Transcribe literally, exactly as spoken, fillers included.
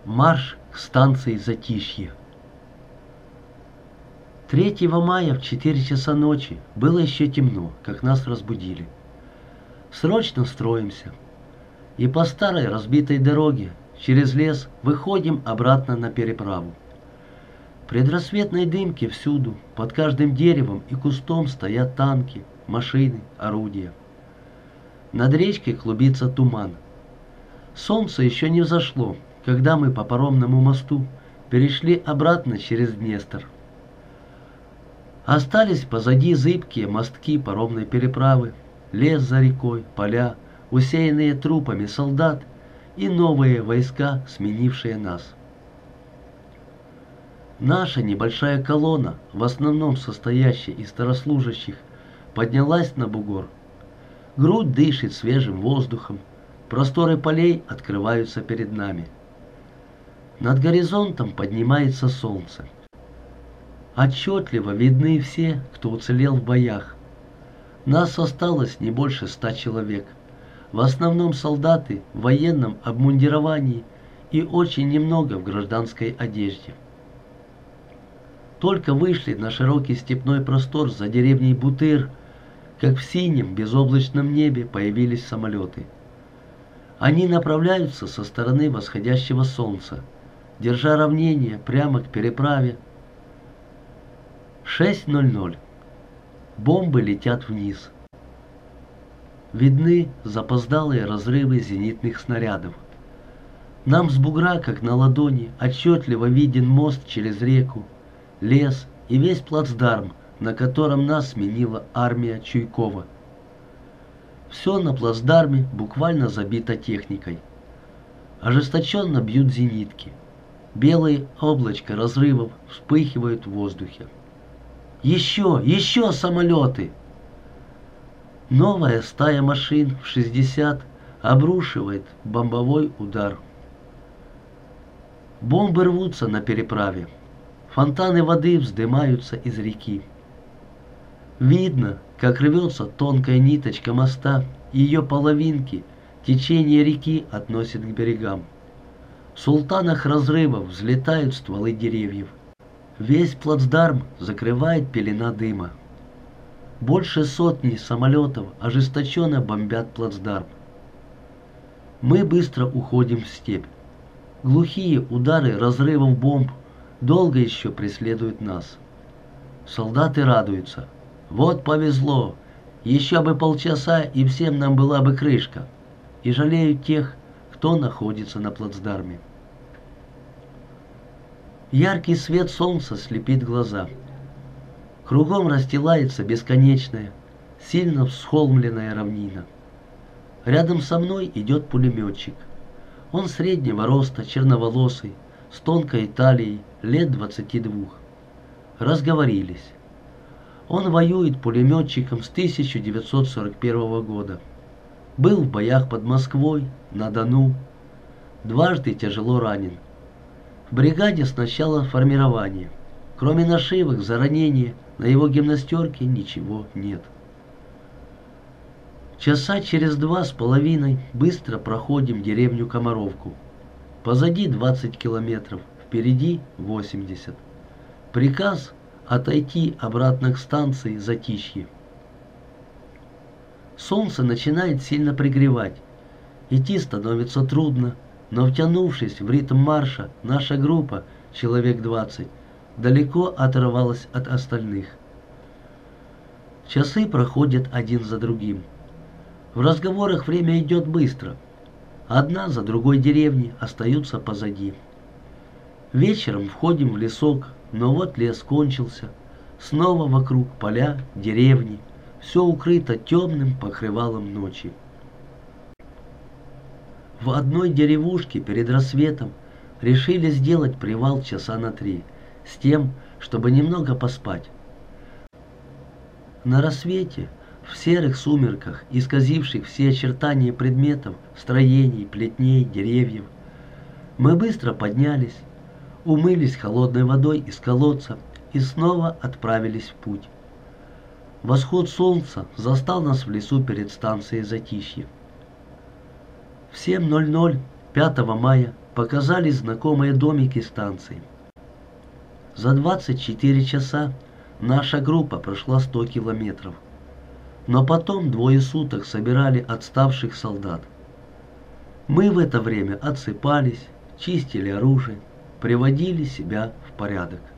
Марш к станции Затишье. Третьего мая в четыре часа ночи было еще темно, как нас разбудили. Срочно строимся. И по старой разбитой дороге через лес выходим обратно на переправу. В предрассветной дымке всюду, под каждым деревом и кустом стоят танки, машины, орудия. Над речкой клубится туман. Солнце еще не взошло, когда мы по паромному мосту перешли обратно через Днестр. Остались позади зыбкие мостки паромной переправы, лес за рекой, поля, усеянные трупами солдат и новые войска, сменившие нас. Наша небольшая колонна, в основном состоящая из старослужащих, поднялась на бугор. Грудь дышит свежим воздухом, просторы полей открываются перед нами. Над горизонтом поднимается солнце. Отчетливо видны все, кто уцелел в боях. Нас осталось не больше ста человек. В основном солдаты в военном обмундировании и очень немного в гражданской одежде. Только вышли на широкий степной простор за деревней Бутыр, как в синем безоблачном небе появились самолеты. Они направляются со стороны восходящего солнца, держа равнение прямо к переправе. шесть ноль ноль. Бомбы летят вниз. Видны запоздалые разрывы зенитных снарядов. Нам с бугра, как на ладони, отчетливо виден мост через реку, лес и весь плацдарм, на котором нас сменила армия Чуйкова. Все на плацдарме буквально забито техникой. Ожесточенно бьют зенитки. Белые облачка разрывов вспыхивают в воздухе. Еще, еще самолеты! Новая стая машин в шестьдесят обрушивает бомбовой удар. Бомбы рвутся на переправе. Фонтаны воды вздымаются из реки. Видно, как рвется тонкая ниточка моста, и ее половинки течение реки относит к берегам. В султанах разрывов взлетают стволы деревьев. Весь плацдарм закрывает пелена дыма. Больше сотни самолетов ожесточенно бомбят плацдарм. Мы быстро уходим в степь. Глухие удары разрывов бомб долго еще преследуют нас. Солдаты радуются. Вот повезло, еще бы полчаса, и всем нам была бы крышка. И жалеют тех, кто находится на плацдарме. Яркий свет солнца слепит глаза. Кругом расстилается бесконечная, сильно всхолмленная равнина. Рядом со мной идет пулеметчик. Он среднего роста, черноволосый, с тонкой талией, лет двадцати двух. Разговорились. Он воюет пулеметчиком с тысяча девятьсот сорок первого года. Был в боях под Москвой, на Дону. Дважды тяжело ранен. В бригаде с начала формирования. Кроме нашивок за ранение, на его гимнастерке ничего нет. Часа через два с половиной быстро проходим деревню Комаровку. Позади двадцать километров, впереди восемьдесят. Приказ отойти обратно к станции Затишье. Солнце начинает сильно пригревать. Идти становится трудно, но втянувшись в ритм марша, наша группа, человек двадцать, далеко оторвалась от остальных. Часы проходят один за другим. В разговорах время идет быстро. Одна за другой деревни остаются позади. Вечером входим в лесок, но вот лес кончился. Снова вокруг поля, деревни. Все укрыто темным покрывалом ночи. В одной деревушке перед рассветом решили сделать привал часа на три, с тем, чтобы немного поспать. На рассвете, в серых сумерках, исказивших все очертания предметов, строений, плетней, деревьев, мы быстро поднялись, умылись холодной водой из колодца и снова отправились в путь. Восход солнца застал нас в лесу перед станцией Затишье. В семь ноль ноль пятого мая показались знакомые домики станции. За двадцать четыре часа наша группа прошла сто километров. Но потом двое суток собирали отставших солдат. Мы в это время отсыпались, чистили оружие, приводили себя в порядок.